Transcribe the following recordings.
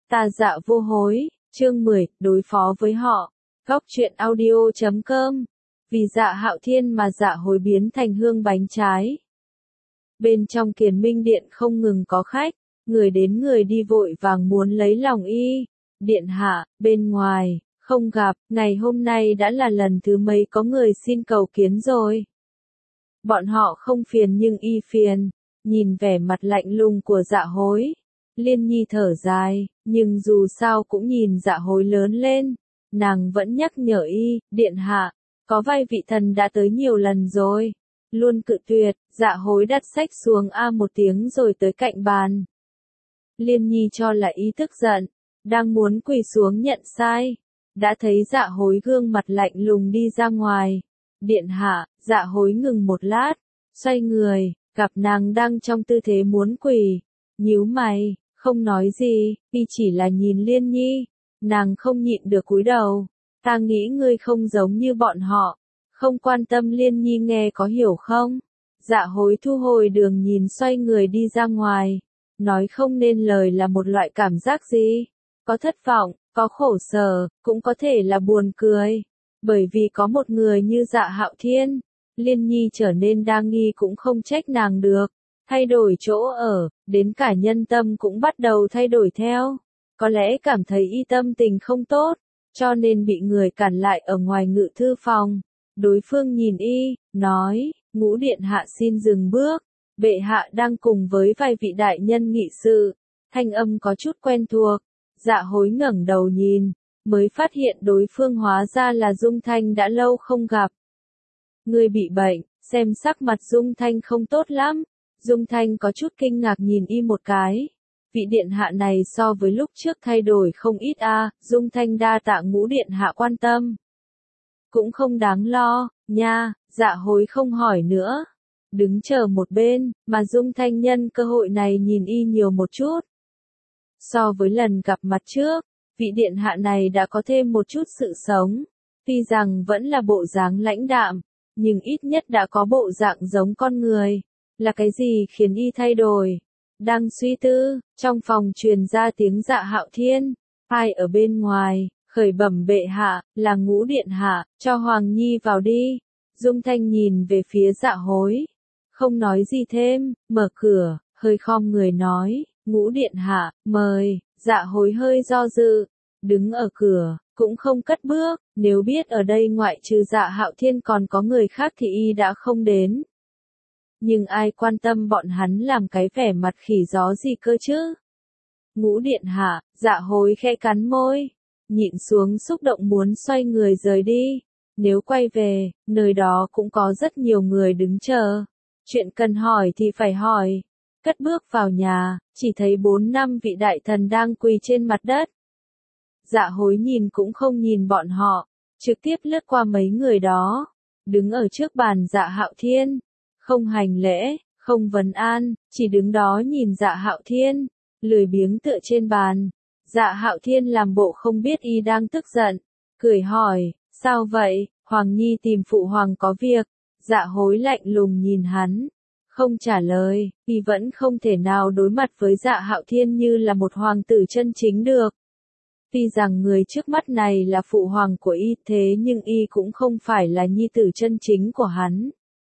Ta dạ vô hối, chương 10, đối phó với họ. Góc truyện audio.com. Vì Dạ Hạo Thiên mà dạ hối biến thành hương bánh trái. Bên trong Kiền Minh Điện không ngừng có khách, người đến người đi vội vàng muốn lấy lòng y. Điện hạ, bên ngoài, không gặp, ngày hôm nay đã là lần thứ mấy có người xin cầu kiến rồi. Bọn họ không phiền nhưng y phiền, nhìn vẻ mặt lạnh lùng của dạ hối. Liên Nhi thở dài, nhưng dù sao cũng nhìn dạ hối lớn lên, nàng vẫn nhắc nhở y, điện hạ, có vài vị thần đã tới nhiều lần rồi. Luôn cự tuyệt, dạ hối đặt sách xuống một tiếng rồi tới cạnh bàn. Liên Nhi cho là y tức giận, đang muốn quỳ xuống nhận sai, đã thấy dạ hối gương mặt lạnh lùng đi ra ngoài. Điện hạ, dạ hối ngừng một lát, xoay người, gặp nàng đang trong tư thế muốn quỳ, nhíu mày, không nói gì, y chỉ là nhìn Liên Nhi, nàng không nhịn được cúi đầu. Ta nghĩ ngươi không giống như bọn họ, không quan tâm. Liên Nhi nghe có hiểu không? Dạ hối thu hồi đường nhìn xoay người đi ra ngoài, nói không nên lời là một loại cảm giác gì? Có thất vọng, có khổ sở, cũng có thể là buồn cười. Bởi vì có một người như Dạ Hạo Thiên, Liên Nhi trở nên đa nghi cũng không trách nàng được. Thay đổi chỗ ở, đến cả nhân tâm cũng bắt đầu thay đổi theo. Có lẽ cảm thấy y tâm tình không tốt, cho nên bị người cản lại ở ngoài ngự thư phòng. Đối phương nhìn y, nói, Ngũ điện hạ xin dừng bước, bệ hạ đang cùng với vài vị đại nhân nghị sự. Thanh âm có chút quen thuộc, dạ hối ngẩng đầu nhìn, mới phát hiện đối phương hóa ra là Dung Thanh đã lâu không gặp. Người bị bệnh, xem sắc mặt Dung Thanh không tốt lắm. Dung Thanh có chút kinh ngạc nhìn y một cái. Vị điện hạ này so với lúc trước thay đổi không ít Dung Thanh đa tạ Ngũ điện hạ quan tâm. Cũng không đáng lo, nha, dạ hối không hỏi nữa. Đứng chờ một bên, mà Dung Thanh nhân cơ hội này nhìn y nhiều một chút. So với lần gặp mặt trước, vị điện hạ này đã có thêm một chút sự sống. Tuy rằng vẫn là bộ dáng lãnh đạm, nhưng ít nhất đã có bộ dạng giống con người. Là cái gì khiến y thay đổi? Đang suy tư, trong phòng truyền ra tiếng Dạ Hạo Thiên. Ai ở bên ngoài, khởi bẩm bệ hạ, là Ngũ điện hạ, cho Hoàng Nhi vào đi. Dung Thanh nhìn về phía dạ hối, không nói gì thêm, mở cửa, hơi khom người nói, Ngũ điện hạ, mời. Dạ hối hơi do dự, đứng ở cửa, cũng không cất bước. Nếu biết ở đây ngoại trừ Dạ Hạo Thiên còn có người khác thì y đã không đến. Nhưng ai quan tâm bọn hắn làm cái vẻ mặt khỉ gió gì cơ chứ? Ngũ điện hạ, dạ hối khẽ cắn môi, nhịn xuống xúc động muốn xoay người rời đi. Nếu quay về, nơi đó cũng có rất nhiều người đứng chờ. Chuyện cần hỏi thì phải hỏi. Cất bước vào nhà, chỉ thấy 4-5 vị đại thần đang quỳ trên mặt đất. Dạ hối nhìn cũng không nhìn bọn họ, trực tiếp lướt qua mấy người đó, đứng ở trước bàn Dạ Hạo Thiên. Không hành lễ, không vấn an, chỉ đứng đó nhìn Dạ Hạo Thiên, lười biếng tựa trên bàn. Dạ Hạo Thiên làm bộ không biết y đang tức giận, cười hỏi, sao vậy? Hoàng Nhi tìm phụ hoàng có việc. Dạ hối lạnh lùng nhìn hắn, không trả lời. Y vẫn không thể nào đối mặt với Dạ Hạo Thiên như là một hoàng tử chân chính được. Tuy rằng người trước mắt này là phụ hoàng của y, thế nhưng y cũng không phải là nhi tử chân chính của hắn.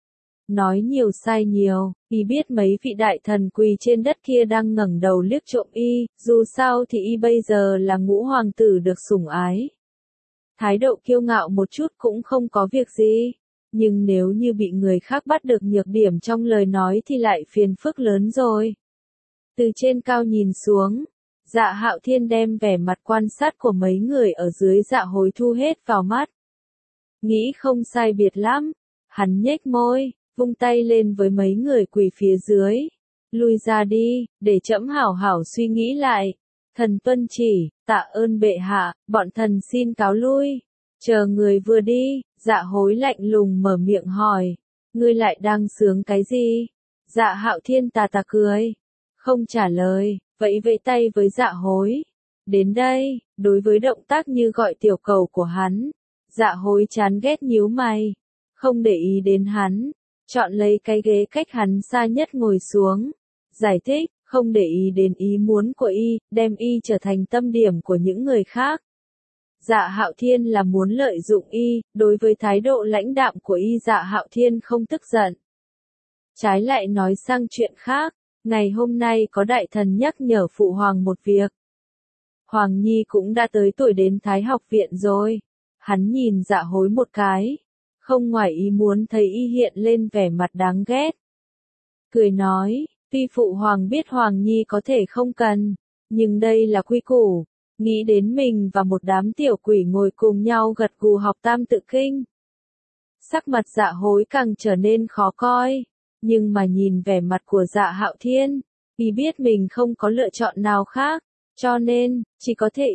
Nói nhiều sai nhiều, y biết mấy vị đại thần quỳ trên đất kia đang ngẩng đầu liếc trộm y, dù sao thì y bây giờ là Ngũ hoàng tử được sủng ái. Thái độ kiêu ngạo một chút cũng không có việc gì, nhưng nếu như bị người khác bắt được nhược điểm trong lời nói thì lại phiền phức lớn rồi. Từ trên cao nhìn xuống, Dạ Hạo Thiên đem vẻ mặt quan sát của mấy người ở dưới dạ hối thu hết vào mắt. Nghĩ không sai biệt lắm, hắn nhếch môi, vung tay lên với mấy người quỳ phía dưới. Lui ra đi, để trẫm hảo hảo suy nghĩ lại. Thần tuân chỉ, tạ ơn bệ hạ, bọn thần xin cáo lui. Chờ người vừa đi, dạ hối lạnh lùng mở miệng hỏi, ngươi lại đang sướng cái gì? Dạ Hạo Thiên tà tà cười, không trả lời, vẫy vẫy tay với dạ hối. Đến đây, đối với động tác như gọi tiểu cầu của hắn, dạ hối chán ghét nhíu mày, không để ý đến hắn, chọn lấy cái ghế cách hắn xa nhất ngồi xuống. Giải thích, không để ý đến ý muốn của y, đem y trở thành tâm điểm của những người khác. Dạ Hạo Thiên là muốn lợi dụng y, đối với thái độ lãnh đạm của y Dạ Hạo Thiên không tức giận. Trái lại nói sang chuyện khác, ngày hôm nay có đại thần nhắc nhở phụ hoàng một việc. Hoàng Nhi cũng đã tới tuổi đến Thái học viện rồi. Hắn nhìn Dạ Hối một cái, không ngoài ý muốn thấy y hiện lên vẻ mặt đáng ghét. Cười nói, tuy phụ hoàng biết Hoàng Nhi có thể không cần, nhưng đây là quy củ. Nghĩ đến mình và một đám tiểu quỷ ngồi cùng nhau gật gù học Tam Tự Kinh. Sắc mặt Dạ Hối càng trở nên khó coi, nhưng mà nhìn vẻ mặt của Dạ Hạo Thiên, y biết mình không có lựa chọn nào khác, cho nên, chỉ có thể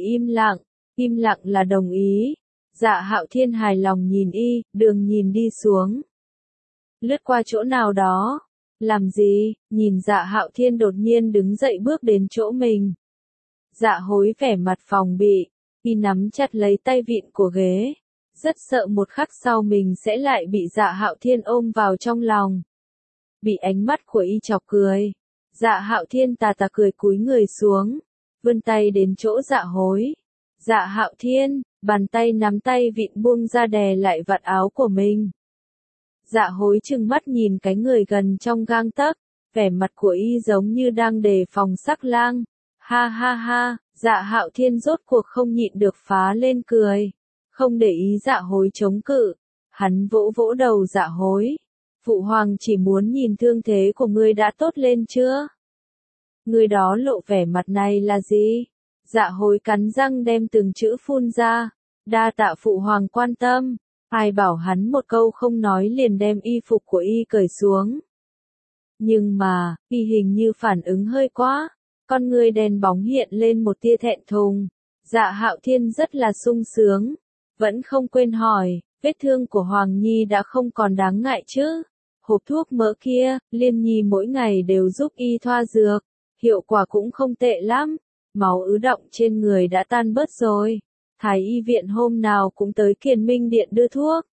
im lặng là đồng ý. Dạ Hạo Thiên hài lòng nhìn y, đường nhìn đi xuống. Lướt qua chỗ nào đó, làm gì, nhìn Dạ Hạo Thiên đột nhiên đứng dậy bước đến chỗ mình. Dạ Hối vẻ mặt phòng bị, y nắm chặt lấy tay vịn của ghế, rất sợ một khắc sau mình sẽ lại bị Dạ Hạo Thiên ôm vào trong lòng. Bị ánh mắt của y chọc cười, Dạ Hạo Thiên tà tà cười cúi người xuống, vươn tay đến chỗ Dạ Hối. Dạ Hạo Thiên, bàn tay nắm tay vịn buông ra đè lại vạt áo của mình. Dạ Hối trừng mắt nhìn cái người gần trong gang tấc, vẻ mặt của y giống như đang đề phòng sắc lang. Ha ha ha, Dạ Hạo Thiên rốt cuộc không nhịn được phá lên cười. Không để ý Dạ Hối chống cự, hắn vỗ vỗ đầu Dạ Hối. Phụ hoàng chỉ muốn nhìn thương thế của ngươi đã tốt lên chưa? Ngươi đó lộ vẻ mặt này là gì? Dạ Hối cắn răng đem từng chữ phun ra. Đa tạ phụ hoàng quan tâm. Ai bảo hắn một câu không nói liền đem y phục của y cởi xuống. Nhưng mà, y hình như phản ứng hơi quá. Con người đèn bóng hiện lên một tia thẹn thùng. Dạ Hạo Thiên rất là sung sướng. Vẫn không quên hỏi, vết thương của Hoàng Nhi đã không còn đáng ngại chứ? Hộp thuốc mỡ kia, Liên Nhi mỗi ngày đều giúp y thoa dược. Hiệu quả cũng không tệ lắm. Máu ứ đọng trên người đã tan bớt rồi. Thái y viện hôm nào cũng tới Kiền Minh Điện đưa thuốc.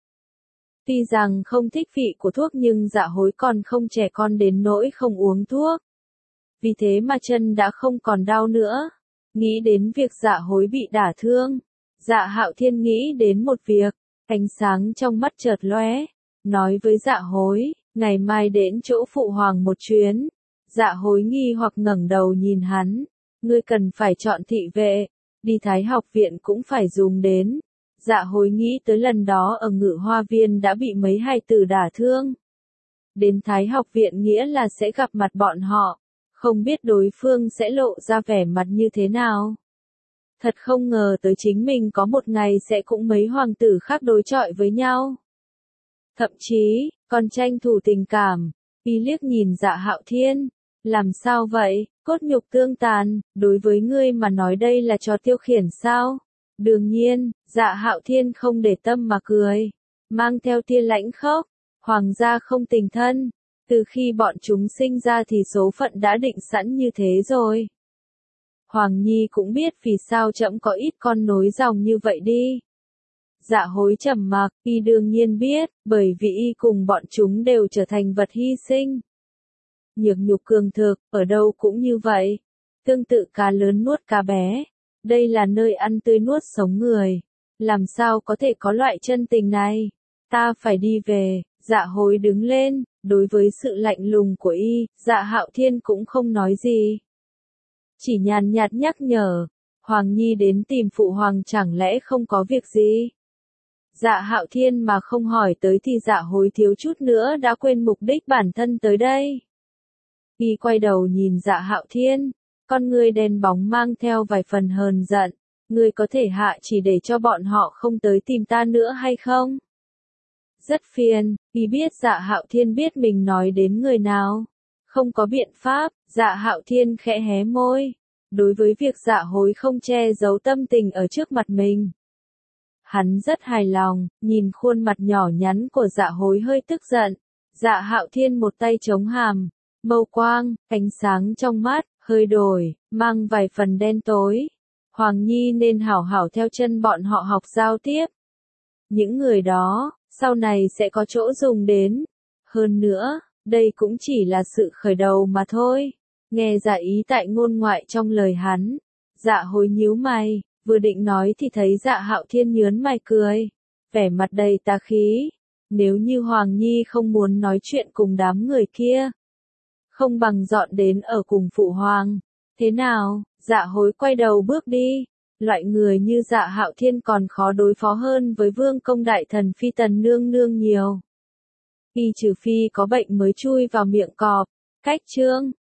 Tuy rằng không thích vị của thuốc nhưng Dạ Hối còn không trẻ con đến nỗi không uống thuốc. Vì thế mà chân đã không còn đau nữa. Nghĩ đến việc Dạ Hối bị đả thương, Dạ Hạo Thiên nghĩ đến một việc, ánh sáng trong mắt chợt lóe, nói với Dạ Hối, ngày mai đến chỗ phụ hoàng một chuyến. Dạ Hối nghi hoặc ngẩng đầu nhìn hắn, ngươi cần phải chọn thị vệ, đi Thái học viện cũng phải dùng đến. Dạ Hối nghĩ tới lần đó ở Ngự Hoa Viên đã bị mấy hài tử đả thương. Đến Thái học viện nghĩa là sẽ gặp mặt bọn họ, không biết đối phương sẽ lộ ra vẻ mặt như thế nào. Thật không ngờ tới chính mình có một ngày sẽ cũng mấy hoàng tử khác đối chọi với nhau. Thậm chí, còn tranh thủ tình cảm. Y liếc nhìn Dạ Hạo Thiên. Làm sao vậy, cốt nhục tương tàn, đối với ngươi mà nói đây là trò tiêu khiển sao? Đương nhiên, Dạ Hạo Thiên không để tâm mà cười. Mang theo tia lãnh khốc, hoàng gia không tình thân. Từ khi bọn chúng sinh ra thì số phận đã định sẵn như thế rồi. Hoàng Nhi cũng biết vì sao trẫm có ít con nối dòng như vậy đi. Dạ Hối trầm mặc, y đương nhiên biết, bởi vì y cùng bọn chúng đều trở thành vật hy sinh. Nhược nhục cường thực, ở đâu cũng như vậy. Tương tự cá lớn nuốt cá bé. Đây là nơi ăn tươi nuốt sống người. Làm sao có thể có loại chân tình này? Ta phải đi về. Dạ Hối đứng lên, đối với sự lạnh lùng của y, Dạ Hạo Thiên cũng không nói gì. Chỉ nhàn nhạt nhắc nhở, Hoàng Nhi đến tìm phụ hoàng chẳng lẽ không có việc gì? Dạ Hạo Thiên mà không hỏi tới thì Dạ Hối thiếu chút nữa đã quên mục đích bản thân tới đây. Y quay đầu nhìn Dạ Hạo Thiên, con ngươi đen bóng mang theo vài phần hờn giận, ngươi có thể hạ chỉ để cho bọn họ không tới tìm ta nữa hay không? Rất phiền, y biết Dạ Hạo Thiên biết mình nói đến người nào. Không có biện pháp, Dạ Hạo Thiên khẽ hé môi. Đối với việc Dạ Hối không che giấu tâm tình ở trước mặt mình. Hắn rất hài lòng, nhìn khuôn mặt nhỏ nhắn của Dạ Hối hơi tức giận. Dạ Hạo Thiên một tay chống hàm, mâu quang, ánh sáng trong mắt, hơi đổi, mang vài phần đen tối. Hoàng Nhi nên hảo hảo theo chân bọn họ học giao tiếp. Những người đó, sau này sẽ có chỗ dùng đến. Hơn nữa, đây cũng chỉ là sự khởi đầu mà thôi. Nghe ra ý tại ngôn ngoại trong lời hắn, Dạ Hối nhíu mày, vừa định nói thì thấy Dạ Hạo Thiên nhớn mày cười, vẻ mặt đầy tà khí. Nếu như Hoàng Nhi không muốn nói chuyện cùng đám người kia, không bằng dọn đến ở cùng phụ hoàng. Thế nào? Dạ Hối quay đầu bước đi. Loại người như Dạ Hạo Thiên còn khó đối phó hơn với vương công đại thần phi tần nương nương nhiều. Y trừ phi có bệnh mới chui vào miệng cọp. Cách chương